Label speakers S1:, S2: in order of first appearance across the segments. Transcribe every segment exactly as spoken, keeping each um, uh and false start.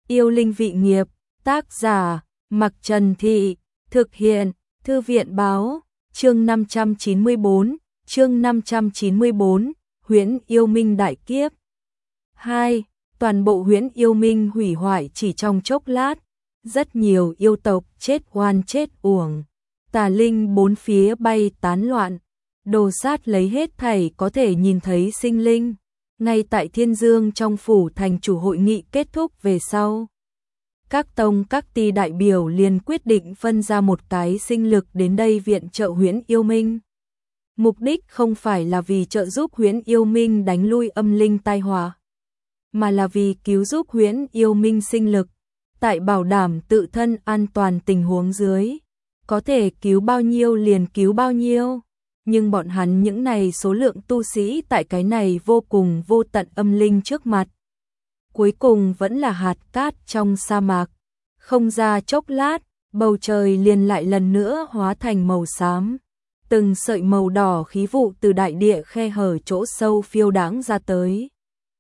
S1: Yêu linh vị nghiệp, tác giả, Mặc Trần Thị, thực hiện, Thư viện báo, chương năm trăm chín mươi bốn, chương năm trăm chín mươi bốn, Huyễn Yêu Minh đại kiếp. hai. Toàn bộ Huyễn Yêu Minh hủy hoại chỉ trong chốc lát, rất nhiều yêu tộc chết oan chết uổng, tà linh bốn phía bay tán loạn, đồ sát lấy hết thảy có thể nhìn thấy sinh linh. Ngay tại Thiên Dương trong phủ thành chủ hội nghị kết thúc về sau, các tông các ty đại biểu liền quyết định phân ra một cái sinh lực đến đây viện trợ Huyễn Yêu Minh. Mục đích không phải là vì trợ giúp Huyễn Yêu Minh đánh lui âm linh tai họa, mà là vì cứu giúp Huyễn Yêu Minh sinh lực, tại bảo đảm tự thân an toàn tình huống dưới, có thể cứu bao nhiêu liền cứu bao nhiêu. Nhưng bọn hắn những này số lượng tu sĩ tại cái này vô cùng vô tận âm linh trước mặt, cuối cùng vẫn là hạt cát trong sa mạc. Không ra chốc lát, bầu trời liền lại lần nữa hóa thành màu xám. Từng sợi màu đỏ khí vụ từ đại địa khe hở chỗ sâu phiêu đãng ra tới,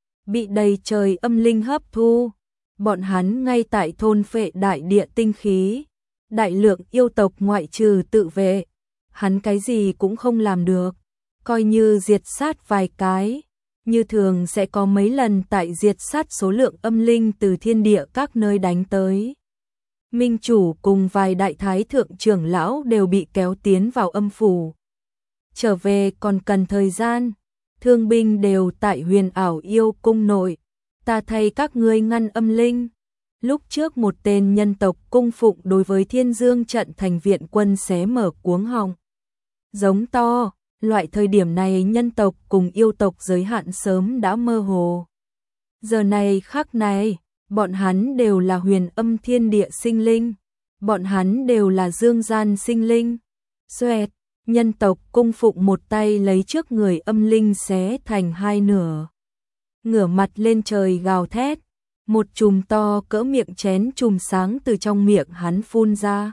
S1: bị đầy trời âm linh hấp thu. Bọn hắn ngay tại thôn phệ đại địa tinh khí. Đại lượng yêu tộc ngoại trừ tự vệ, hắn cái gì cũng không làm được. Coi như diệt sát vài cái, như thường sẽ có mấy lần tại diệt sát số lượng âm linh từ thiên địa các nơi đánh tới. Minh chủ cùng vài đại thái thượng trưởng lão đều bị kéo tiến vào âm phủ. Trở về còn cần thời gian, thương binh đều tại Huyền Ảo Yêu cung nội, ta thay các ngươi ngăn âm linh. Lúc trước một tên nhân tộc cung phụng đối với Thiên Dương trận thành viện quân xé mở cuống họng, giống to. Loại thời điểm này nhân tộc cùng yêu tộc giới hạn sớm đã mơ hồ. Giờ này khắc này, bọn hắn đều là huyền âm thiên địa sinh linh, bọn hắn đều là dương gian sinh linh. Xoẹt, nhân tộc cung phụng một tay lấy trước người âm linh xé thành hai nửa, ngửa mặt lên trời gào thét, một chùm to cỡ miệng chén chùm sáng từ trong miệng hắn phun ra,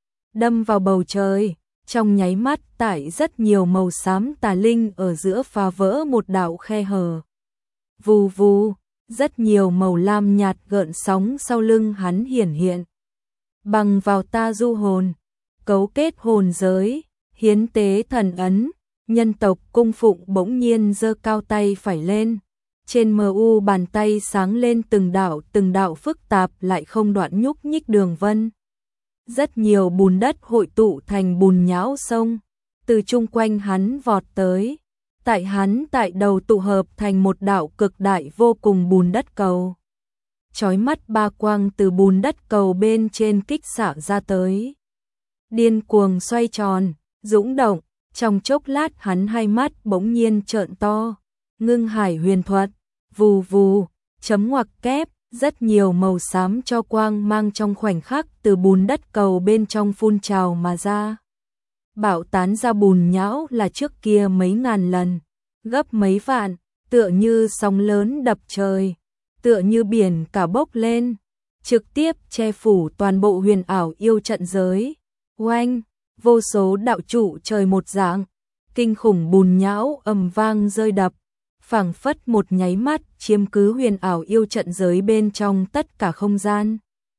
S1: đâm vào bầu trời. Trong nháy mắt tại rất nhiều màu xám tà linh ở giữa phá vỡ một đạo khe hở. Vù vù, rất nhiều màu lam nhạt gợn sóng sau lưng hắn hiển hiện. Bằng vào ta du hồn, cấu kết hồn giới, hiến tế thần ấn, nhân tộc cung phụng bỗng nhiên giơ cao tay phải lên. Trên mờ u bàn tay sáng lên từng đạo từng đạo phức tạp lại không đoạn nhúc nhích đường vân. Rất nhiều bùn đất hội tụ thành bùn nhão sông, từ chung quanh hắn vọt tới. Tại hắn tại đầu tụ hợp thành một đạo cực đại vô cùng bùn đất cầu. Chói mắt ba quang từ bùn đất cầu bên trên kích xạ ra tới. Điên cuồng xoay tròn, dũng động, trong chốc lát hắn hai mắt bỗng nhiên trợn to. Ngưng hải huyền thuật, vù vù, chấm ngoặc kép. Rất nhiều màu xám cho quang mang trong khoảnh khắc từ bùn đất cầu bên trong phun trào mà ra. Bạo tán ra bùn nhão là trước kia mấy ngàn lần, gấp mấy vạn, tựa như sóng lớn đập trời, tựa như biển cả bốc lên, trực tiếp che phủ toàn bộ Huyền Ảo Yêu trận giới. Oanh, vô số đạo trụ trời một dạng, kinh khủng bùn nhão ầm vang rơi đập, phảng phất một nháy mắt chiếm cứ Huyền Ảo Yêu trận giới bên trong tất cả không gian.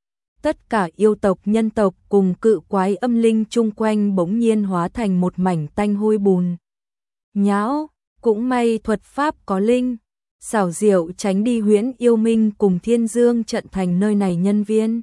S1: Tất cả yêu tộc nhân tộc cùng cự quái âm linh chung quanh bỗng nhiên hóa thành một mảnh tanh hôi bùn nhão. Cũng may thuật pháp có linh, xảo diệu tránh đi Huyễn Yêu Minh cùng Thiên Dương trận thành nơi này nhân viên.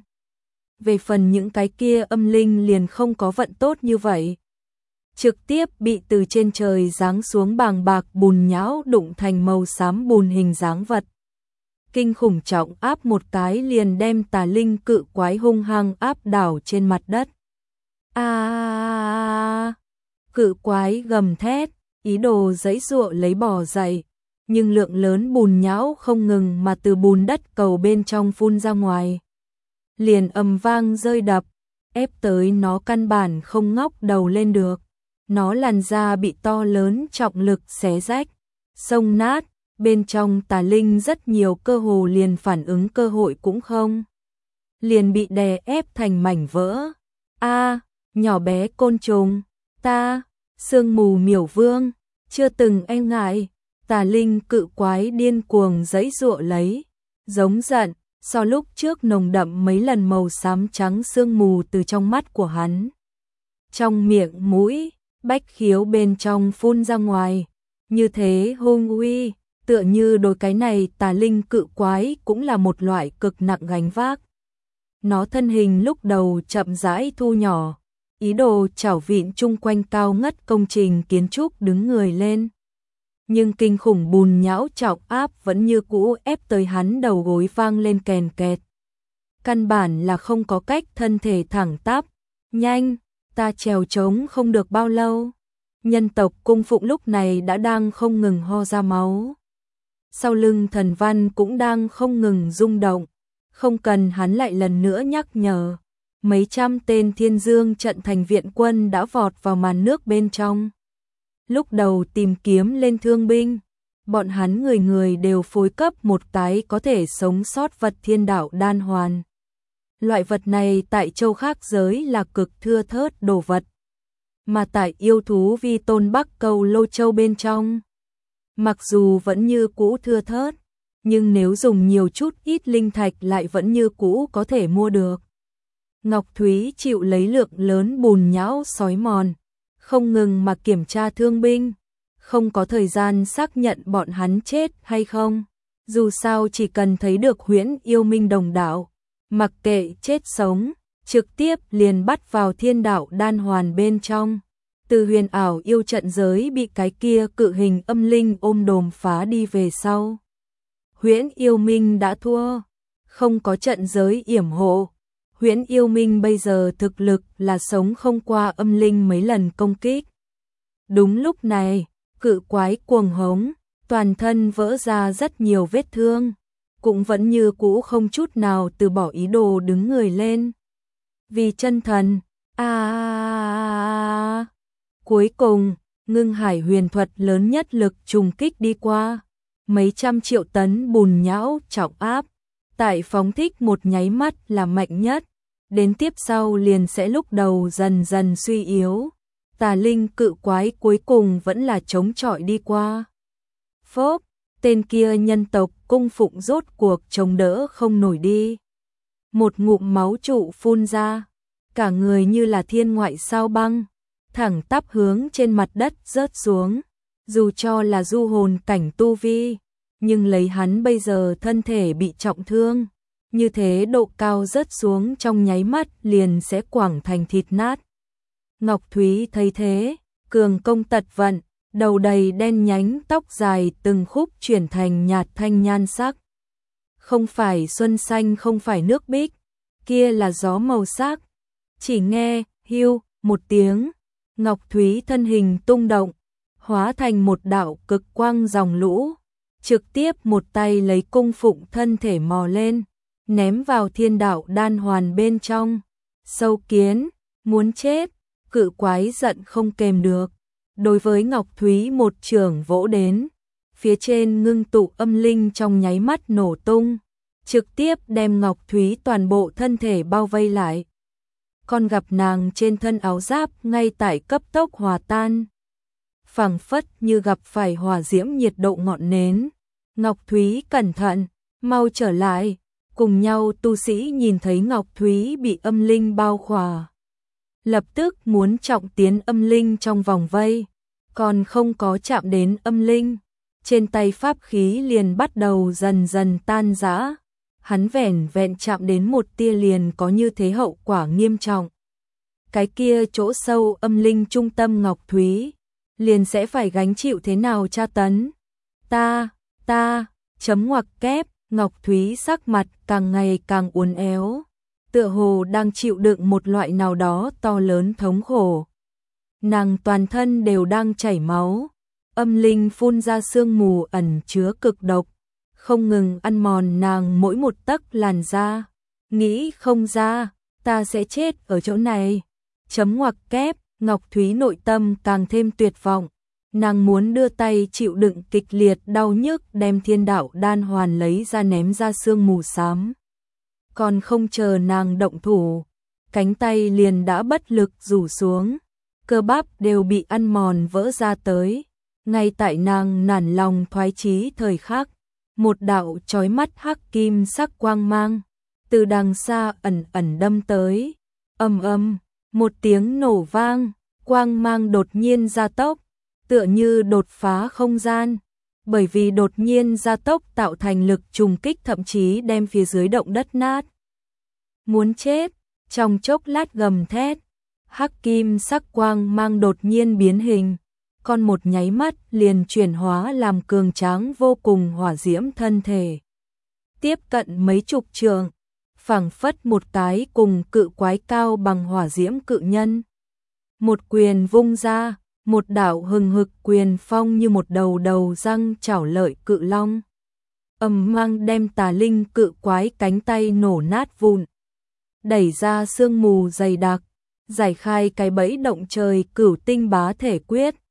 S1: Về phần những cái kia âm linh liền không có vận tốt như vậy, trực tiếp bị từ trên trời giáng xuống bàng bạc bùn nhão đụng thành màu xám bùn hình dáng vật. Kinh khủng trọng áp một cái liền đem tà linh cự quái hung hăng áp đảo trên mặt đất. A à, cự quái gầm thét, ý đồ giãy giụa lấy bò dậy, nhưng lượng lớn bùn nhão không ngừng mà từ bùn đất cầu bên trong phun ra ngoài, liền ầm vang rơi đập, ép tới nó căn bản không ngóc đầu lên được. Nó làn da bị to lớn trọng lực xé rách, xông nát, bên trong tà linh rất nhiều cơ hồ liền phản ứng cơ hội cũng không. Liền bị đè ép thành mảnh vỡ. A, nhỏ bé côn trùng, ta, sương mù miểu vương, chưa từng e ngại, tà linh cự quái điên cuồng giãy giụa lấy, giống giận, so lúc trước nồng đậm mấy lần, màu xám trắng sương mù từ trong mắt của hắn. Trong miệng mũi, bách khiếu bên trong phun ra ngoài, như thế hung uy, tựa như đôi cái này tà linh cự quái cũng là một loại cực nặng gánh vác. Nó thân hình lúc đầu chậm rãi thu nhỏ, ý đồ chảo vịn chung quanh cao ngất công trình kiến trúc đứng người lên. Nhưng kinh khủng bùn nhão trọng áp vẫn như cũ ép tới hắn, đầu gối vang lên kèn kẹt. Căn bản là không có cách thân thể thẳng tắp. Nhanh, ta trèo trống không được bao lâu. Nhân tộc cung phụng lúc này đã đang không ngừng ho ra máu. Sau lưng Thần Văn cũng đang không ngừng rung động. Không cần hắn lại lần nữa nhắc nhở. Mấy trăm tên Thiên Dương trận thành viện quân đã vọt vào màn nước bên trong. Lúc đầu tìm kiếm lên thương binh, bọn hắn người người đều phối cấp một cái có thể sống sót vật thiên đạo đan hoàn. Loại vật này tại châu khác giới là cực thưa thớt đồ vật, mà tại yêu thú vi tôn Bắc Câu Lô Châu bên trong, mặc dù vẫn như cũ thưa thớt, nhưng nếu dùng nhiều chút ít linh thạch lại vẫn như cũ có thể mua được. Ngọc Thúy chịu lấy lượng lớn bùn nhão xói mòn, không ngừng mà kiểm tra thương binh, không có thời gian xác nhận bọn hắn chết hay không. Dù sao chỉ cần thấy được Huyễn Yêu Minh đồng đạo, mặc kệ chết sống, trực tiếp liền bắt vào thiên đạo đan hoàn bên trong. Từ huyền ảo yêu trận giới bị cái kia cự hình âm linh ôm đồm phá đi về sau, Huyễn Yêu Minh đã thua, không có trận giới yểm hộ. Huyễn Yêu Minh bây giờ thực lực là sống không qua âm linh mấy lần công kích. Đúng lúc này, cự quái cuồng hống, toàn thân vỡ ra rất nhiều vết thương, cũng vẫn như cũ không chút nào từ bỏ ý đồ đứng người lên. Vì chân thần, a à, cuối cùng, ngưng hải huyền thuật lớn nhất lực trùng kích đi qua, mấy trăm triệu tấn bùn nhão trọng áp, tại phóng thích một nháy mắt là mạnh nhất, đến tiếp sau liền sẽ lúc đầu dần dần suy yếu. Tà linh cự quái cuối cùng vẫn là chống chọi đi qua. Phốp, tên kia nhân tộc cung phụng rốt cuộc chống đỡ không nổi đi. Một ngụm máu trụ phun ra, cả người như là thiên ngoại sao băng, thẳng tắp hướng trên mặt đất rớt xuống. Dù cho là du hồn cảnh tu vi, nhưng lấy hắn bây giờ thân thể bị trọng thương, như thế độ cao rớt xuống trong nháy mắt liền sẽ quẳng thành thịt nát. Ngọc Thúy thấy thế, cường công tật vận, đầu đầy đen nhánh, tóc dài từng khúc chuyển thành nhạt thanh nhan sắc. Không phải xuân xanh, không phải nước bích, kia là gió màu sắc. Chỉ nghe hiu một tiếng, Ngọc Thúy thân hình tung động, hóa thành một đạo cực quang dòng lũ, trực tiếp một tay lấy cung phụng thân thể mò lên, ném vào thiên đạo đan hoàn bên trong. Sâu kiến, muốn chết, cự quái giận không kềm được. Đối với Ngọc Thúy một trường vỗ đến, phía trên ngưng tụ âm linh trong nháy mắt nổ tung, trực tiếp đem Ngọc Thúy toàn bộ thân thể bao vây lại. Còn gặp nàng trên thân áo giáp ngay tại cấp tốc hòa tan, phảng phất như gặp phải hỏa diễm nhiệt độ ngọn nến. Ngọc Thúy cẩn thận, mau trở lại. Cùng nhau tu sĩ nhìn thấy Ngọc Thúy bị âm linh bao khỏa, lập tức muốn trọng tiến âm linh trong vòng vây, còn không có chạm đến âm linh, trên tay pháp khí liền bắt đầu dần dần tan rã. Hắn vẻn vẹn chạm đến một tia liền có như thế hậu quả nghiêm trọng. Cái kia chỗ sâu âm linh trung tâm Ngọc Thúy liền sẽ phải gánh chịu thế nào tra tấn. Ta, ta, chấm ngoặc kép. Ngọc Thúy sắc mặt càng ngày càng uốn éo, tựa hồ đang chịu đựng một loại nào đó to lớn thống khổ. Nàng toàn thân đều đang chảy máu, âm linh phun ra sương mù ẩn chứa cực độc, không ngừng ăn mòn nàng mỗi một tấc làn da. Nghĩ không ra, ta sẽ chết ở chỗ này. Chấm ngoặc kép, Ngọc Thúy nội tâm càng thêm tuyệt vọng. Nàng muốn đưa tay chịu đựng kịch liệt đau nhức đem thiên đạo đan hoàn lấy ra ném ra sương mù xám. Còn không chờ nàng động thủ, cánh tay liền đã bất lực rủ xuống, cơ bắp đều bị ăn mòn vỡ ra tới. Ngay tại nàng nản lòng thoái chí thời khắc, một đạo chói mắt hắc kim sắc quang mang từ đằng xa ẩn ẩn đâm tới. Ầm ầm, một tiếng nổ vang, quang mang đột nhiên gia tốc, tựa như đột phá không gian, bởi vì đột nhiên gia tốc tạo thành lực trùng kích thậm chí đem phía dưới động đất nát. Muốn chết, trong chốc lát gầm thét, hắc kim sắc quang mang đột nhiên biến hình, còn một nháy mắt liền chuyển hóa làm cường tráng vô cùng hỏa diễm thân thể. Tiếp cận mấy chục trường, phảng phất một cái cùng cự quái cao bằng hỏa diễm cự nhân. Một quyền vung ra, một đạo hừng hực quyền phong như một đầu đầu răng chảo lợi cự long. Ầm mang đem tà linh cự quái cánh tay nổ nát vụn. Đẩy ra sương mù dày đặc, giải khai cái bẫy động trời cửu tinh bá thể quyết.